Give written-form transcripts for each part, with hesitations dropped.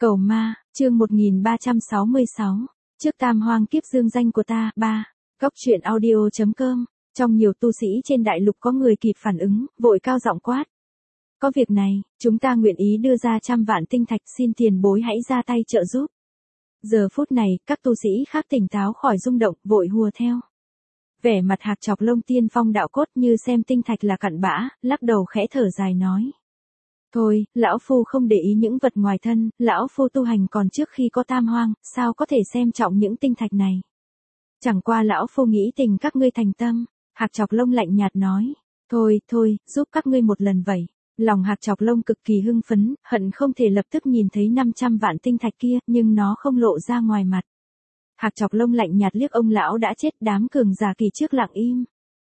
Cầu ma, chương 1366, trước tam hoang kiếp dương danh của ta, 3, góc truyện audio.com, trong nhiều tu sĩ trên đại lục có người kịp phản ứng, vội cao giọng quát. Có việc này, chúng ta nguyện ý đưa ra 100 vạn tinh thạch, xin tiền bối hãy ra tay trợ giúp. Giờ phút này, các tu sĩ khác tỉnh táo khỏi rung động, vội hùa theo. Vẻ mặt Hạc Chọc Lông tiên phong đạo cốt như xem tinh thạch là cặn bã, lắc đầu khẽ thở dài nói. Thôi, lão phu không để ý những vật ngoài thân, lão phu tu hành còn trước khi có tam hoang, sao có thể xem trọng những tinh thạch này. Chẳng qua lão phu nghĩ tình các ngươi thành tâm, Hạc Chọc Lông lạnh nhạt nói. Thôi, giúp các ngươi một lần vậy. Lòng Hạc Chọc Lông cực kỳ hưng phấn, hận không thể lập tức nhìn thấy 500 vạn tinh thạch kia, nhưng nó không lộ ra ngoài mặt. Hạc Chọc Lông lạnh nhạt liếc ông lão đã chết, đám cường giả kỳ trước lặng im.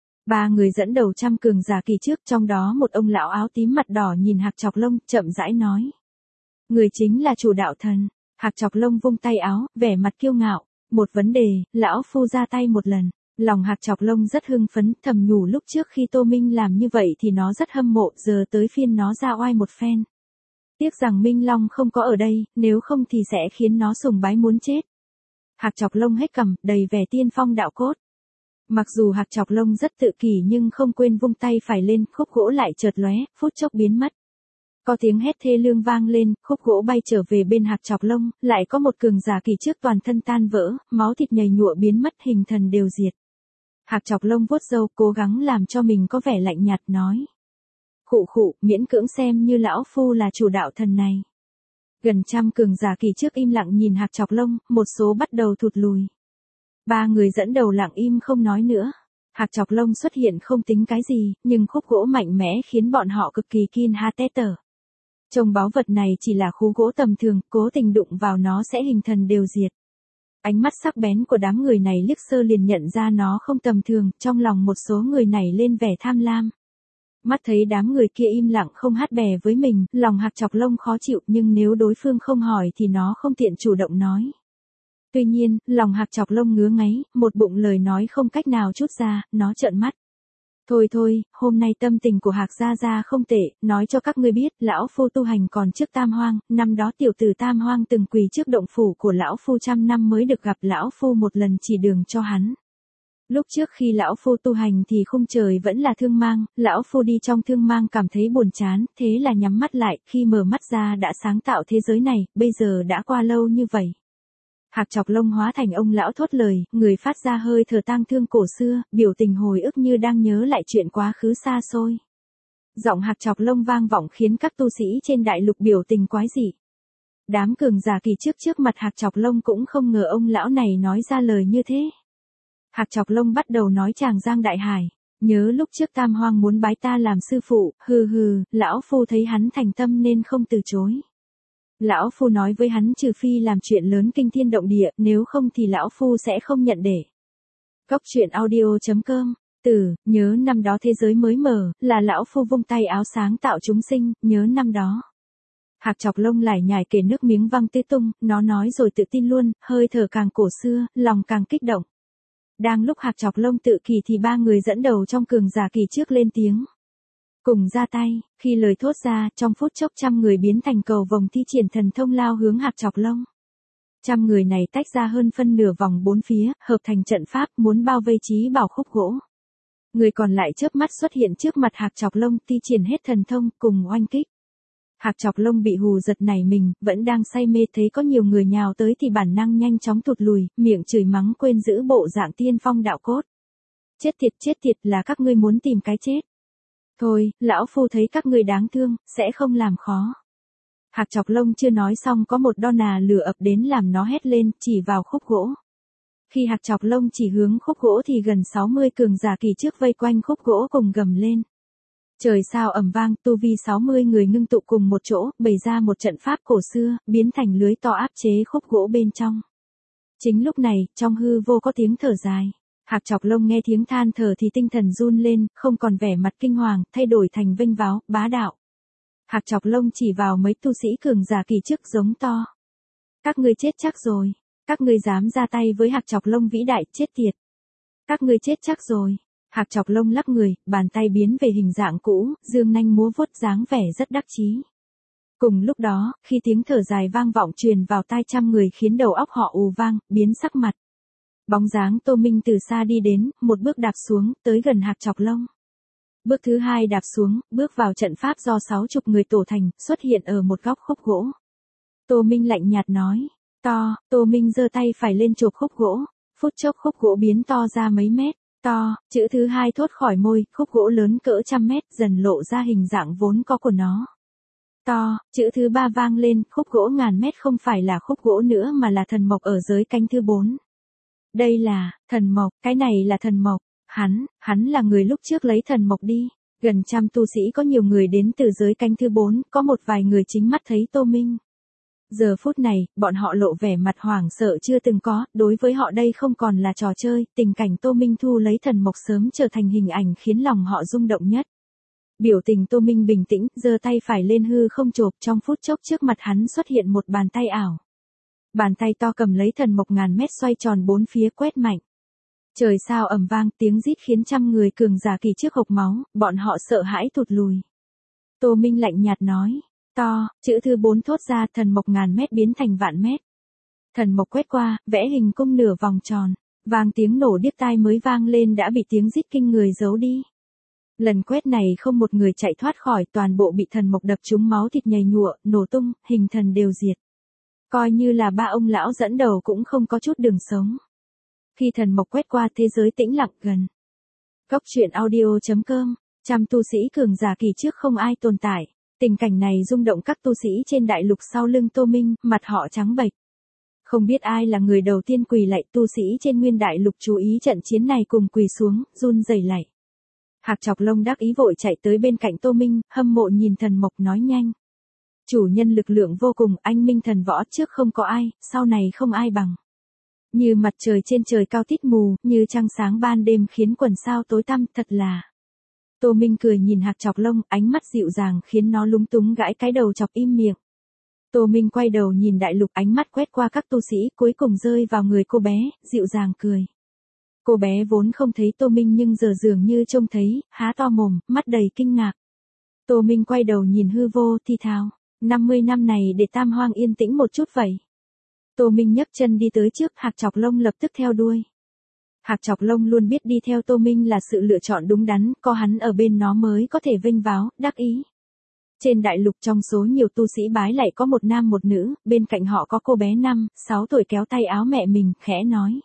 3 người dẫn đầu 100 cường giả kỳ trước, trong đó một ông lão áo tím mặt đỏ nhìn Hạc Chọc Lông, chậm rãi nói. Người chính là chủ đạo thần. Hạc Chọc Lông vung tay áo, vẻ mặt kiêu ngạo. Một vấn đề, lão phu ra tay một lần. Lòng Hạc Chọc Lông rất hưng phấn, thầm nhủ lúc trước khi Tô Minh làm như vậy thì nó rất hâm mộ, giờ tới phiên nó ra oai một phen. Tiếc rằng Minh Long không có ở đây, nếu không thì sẽ khiến nó sùng bái muốn chết. Hạc Chọc Lông hết cằm, đầy vẻ tiên phong đạo cốt. Mặc dù Hạc Chọc Lông rất tự kỷ nhưng không quên vung tay phải lên, khúc gỗ lại chợt lóe, phút chốc biến mất. Có tiếng hét thê lương vang lên, khúc gỗ bay trở về bên Hạc Chọc Lông, lại có một cường giả kỳ trước toàn thân tan vỡ, máu thịt nhầy nhụa biến mất, hình thần đều diệt. Hạc Chọc Lông vuốt râu, cố gắng làm cho mình có vẻ lạnh nhạt nói. Khụ, miễn cưỡng xem như lão phu là chủ đạo thần này. Gần 100 cường giả kỳ trước im lặng nhìn Hạc Chọc Lông, một số bắt đầu thụt lùi. 3 người dẫn đầu lặng im không nói nữa. Hạc Chọc Lông xuất hiện không tính cái gì, nhưng khúc gỗ mạnh mẽ khiến bọn họ cực kỳ kin ha té tở. Trông báu vật này chỉ là khú gỗ tầm thường, cố tình đụng vào nó sẽ hình thần đều diệt. Ánh mắt sắc bén của đám người này liếc sơ liền nhận ra nó không tầm thường, trong lòng một số người này lên vẻ tham lam. Mắt thấy đám người kia im lặng không hát bè với mình, lòng Hạc Chọc Lông khó chịu, nhưng nếu đối phương không hỏi thì nó không tiện chủ động nói. Tuy nhiên, lòng Hạc Chọc Lông ngứa ngáy, một bụng lời nói không cách nào trút ra, nó trợn mắt. Thôi, hôm nay tâm tình của Hạc Gia Gia không tệ, nói cho các ngươi biết, lão phu tu hành còn trước tam hoang, năm đó tiểu tử tam hoang từng quỳ trước động phủ của lão phu 100 năm mới được gặp lão phu một lần chỉ đường cho hắn. Lúc trước khi lão phu tu hành thì khung trời vẫn là thương mang, lão phu đi trong thương mang cảm thấy buồn chán, thế là nhắm mắt lại, khi mở mắt ra đã sáng tạo thế giới này, bây giờ đã qua lâu như vậy. Hạc Chọc Lông hóa thành ông lão thốt lời, người phát ra hơi thở tang thương cổ xưa, biểu tình hồi ức như đang nhớ lại chuyện quá khứ xa xôi. Giọng Hạc Chọc Lông vang vọng khiến các tu sĩ trên đại lục biểu tình quái dị. Đám cường giả kỳ trước mặt Hạc Chọc Lông cũng không ngờ ông lão này nói ra lời như thế. Hạc Chọc Lông bắt đầu nói tràng giang đại hải, nhớ lúc trước tam hoang muốn bái ta làm sư phụ, lão phu thấy hắn thành tâm nên không từ chối. Lão phu nói với hắn trừ phi làm chuyện lớn kinh thiên động địa, nếu không thì lão phu sẽ không nhận để. Góc truyện audio.com, nhớ năm đó thế giới mới mở, là lão phu vung tay áo sáng tạo chúng sinh, nhớ năm đó. Hạc Chọc Lông lải nhải kể nước miếng văng tứ tung, nó nói rồi tự tin luôn, hơi thở càng cổ xưa, lòng càng kích động. Đang lúc Hạc Chọc Lông tự kỳ thì 3 người dẫn đầu trong cường giả kỳ trước lên tiếng. Cùng ra tay, khi lời thốt ra, trong phút chốc 100 người biến thành cầu vồng thi triển thần thông lao hướng Hạc Chọc Lông. 100 người này tách ra hơn phân nửa vòng 4 phía, hợp thành trận pháp muốn bao vây Chí Bảo khúc gỗ. Người còn lại chớp mắt xuất hiện trước mặt Hạc Chọc Lông, thi triển hết thần thông, cùng oanh kích. Hạc Chọc Lông bị hù giật nảy mình, vẫn đang say mê thấy có nhiều người nhào tới thì bản năng nhanh chóng thụt lùi, miệng chửi mắng quên giữ bộ dạng tiên phong đạo cốt. Chết tiệt là các ngươi muốn tìm cái chết. Thôi, lão phu thấy các ngươi đáng thương, sẽ không làm khó. Hạc Chọc Lông chưa nói xong có một đo nà lửa ập đến làm nó hét lên, chỉ vào khúc gỗ. Khi Hạc Chọc Lông chỉ hướng khúc gỗ thì gần 60 cường giả kỳ trước vây quanh khúc gỗ cùng gầm lên. Trời sao ầm vang, tu vi 60 người ngưng tụ cùng một chỗ, bày ra một trận pháp cổ xưa, biến thành lưới to áp chế khúc gỗ bên trong. Chính lúc này, trong hư vô có tiếng thở dài. Hạc Chọc Lông nghe tiếng than thở thì tinh thần run lên, không còn vẻ mặt kinh hoàng, thay đổi thành vênh váo, bá đạo. Hạc Chọc Lông chỉ vào mấy tu sĩ cường giả kỳ trước giống to. Các ngươi chết chắc rồi. Các ngươi dám ra tay với Hạc Chọc Lông vĩ đại, chết tiệt. Các ngươi chết chắc rồi. Hạc Chọc Lông lắc người, bàn tay biến về hình dạng cũ, dương nanh múa vuốt dáng vẻ rất đắc chí. Cùng lúc đó, khi tiếng thở dài vang vọng truyền vào tai trăm người khiến đầu óc họ ù vang, biến sắc mặt. Bóng dáng Tô Minh từ xa đi đến, một bước đạp xuống, tới gần Hạc Chọc Lông. Bước thứ hai đạp xuống, bước vào trận pháp do 60 người tổ thành, xuất hiện ở một góc khúc gỗ. Tô Minh lạnh nhạt nói, to, Tô Minh giơ tay phải lên chộp khúc gỗ, phút chốc khúc gỗ biến to ra mấy mét, to, chữ thứ hai thốt khỏi môi, khúc gỗ lớn cỡ trăm mét dần lộ ra hình dạng vốn có của nó. To, chữ thứ ba vang lên, khúc gỗ ngàn mét không phải là khúc gỗ nữa mà là thần mộc ở giới canh thứ 4. Đây là, thần mộc, cái này là thần mộc, hắn là người lúc trước lấy thần mộc đi. Gần trăm tu sĩ có nhiều người đến từ giới canh thứ 4, có một vài người chính mắt thấy Tô Minh. Giờ phút này, bọn họ lộ vẻ mặt hoảng sợ chưa từng có, đối với họ đây không còn là trò chơi, tình cảnh Tô Minh thu lấy thần mộc sớm trở thành hình ảnh khiến lòng họ rung động nhất. Biểu tình Tô Minh bình tĩnh, giơ tay phải lên hư không chộp, trong phút chốc trước mặt hắn xuất hiện một bàn tay ảo. Bàn tay to cầm lấy thần mộc ngàn mét xoay tròn bốn phía quét mạnh. Trời sao ầm vang, tiếng rít khiến trăm người cường giả kỳ trước hộc máu, bọn họ sợ hãi thụt lùi. Tô Minh lạnh nhạt nói, to, chữ thứ 4 thốt ra, thần mộc ngàn mét biến thành vạn mét. Thần mộc quét qua, vẽ hình cung nửa vòng tròn, vang tiếng nổ điếc tai mới vang lên đã bị tiếng rít kinh người giấu đi. Lần quét này không một người chạy thoát khỏi, toàn bộ bị thần mộc đập trúng, máu thịt nhầy nhụa, nổ tung, hình thần đều diệt. Coi như là ba ông lão dẫn đầu cũng không có chút đường sống. Khi thần mộc quét qua, thế giới tĩnh lặng gần. Góc truyện audio.com, trăm tu sĩ cường giả kỳ trước không ai tồn tại. Tình cảnh này rung động các tu sĩ trên đại lục sau lưng Tô Minh, mặt họ trắng bệch. Không biết ai là người đầu tiên quỳ lạy, tu sĩ trên nguyên đại lục chú ý trận chiến này cùng quỳ xuống, run rẩy lạy. Hạc Chọc Lông đắc ý vội chạy tới bên cạnh Tô Minh, hâm mộ nhìn thần mộc nói nhanh. Chủ nhân lực lượng vô cùng, anh minh thần võ, trước không có ai, sau này không ai bằng. Như mặt trời trên trời cao tít mù, như trăng sáng ban đêm khiến quần sao tối tăm, thật là. Tô Minh cười nhìn Hạc Chọc Lông, ánh mắt dịu dàng khiến nó lúng túng gãi cái đầu chọc im miệng. Tô Minh quay đầu nhìn đại lục, ánh mắt quét qua các tu sĩ, cuối cùng rơi vào người cô bé, dịu dàng cười. Cô bé vốn không thấy Tô Minh nhưng giờ dường như trông thấy, há to mồm, mắt đầy kinh ngạc. Tô Minh quay đầu nhìn hư vô, thi thào, 50 năm này để Tam Hoang yên tĩnh một chút vậy. Tô Minh nhấc chân đi tới trước, Hạc Chọc Lông lập tức theo đuôi. Hạc Chọc Lông luôn biết đi theo Tô Minh là sự lựa chọn đúng đắn, có hắn ở bên nó mới có thể vênh váo, đắc ý. Trên đại lục trong số nhiều tu sĩ bái lại có một nam một nữ, bên cạnh họ có cô bé 5, 6 tuổi kéo tay áo mẹ mình, khẽ nói.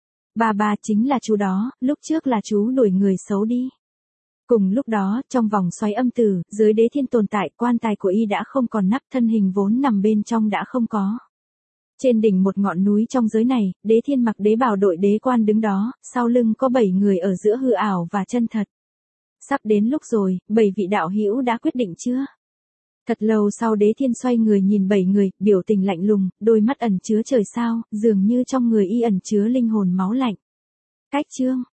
Ba chính là chú đó, lúc trước là chú đuổi người xấu đi. Cùng lúc đó, trong vòng xoáy âm tử, dưới đế thiên tồn tại, quan tài của y đã không còn nắp, thân hình vốn nằm bên trong đã không có. Trên đỉnh một ngọn núi trong giới này, đế thiên mặc đế bào đội đế quan đứng đó, sau lưng có 7 người ở giữa hư ảo và chân thật. Sắp đến lúc rồi, 7 vị đạo hữu đã quyết định chưa? Thật lâu sau đế thiên xoay người nhìn 7 người, biểu tình lạnh lùng, đôi mắt ẩn chứa trời sao, dường như trong người y ẩn chứa linh hồn máu lạnh. Cách chương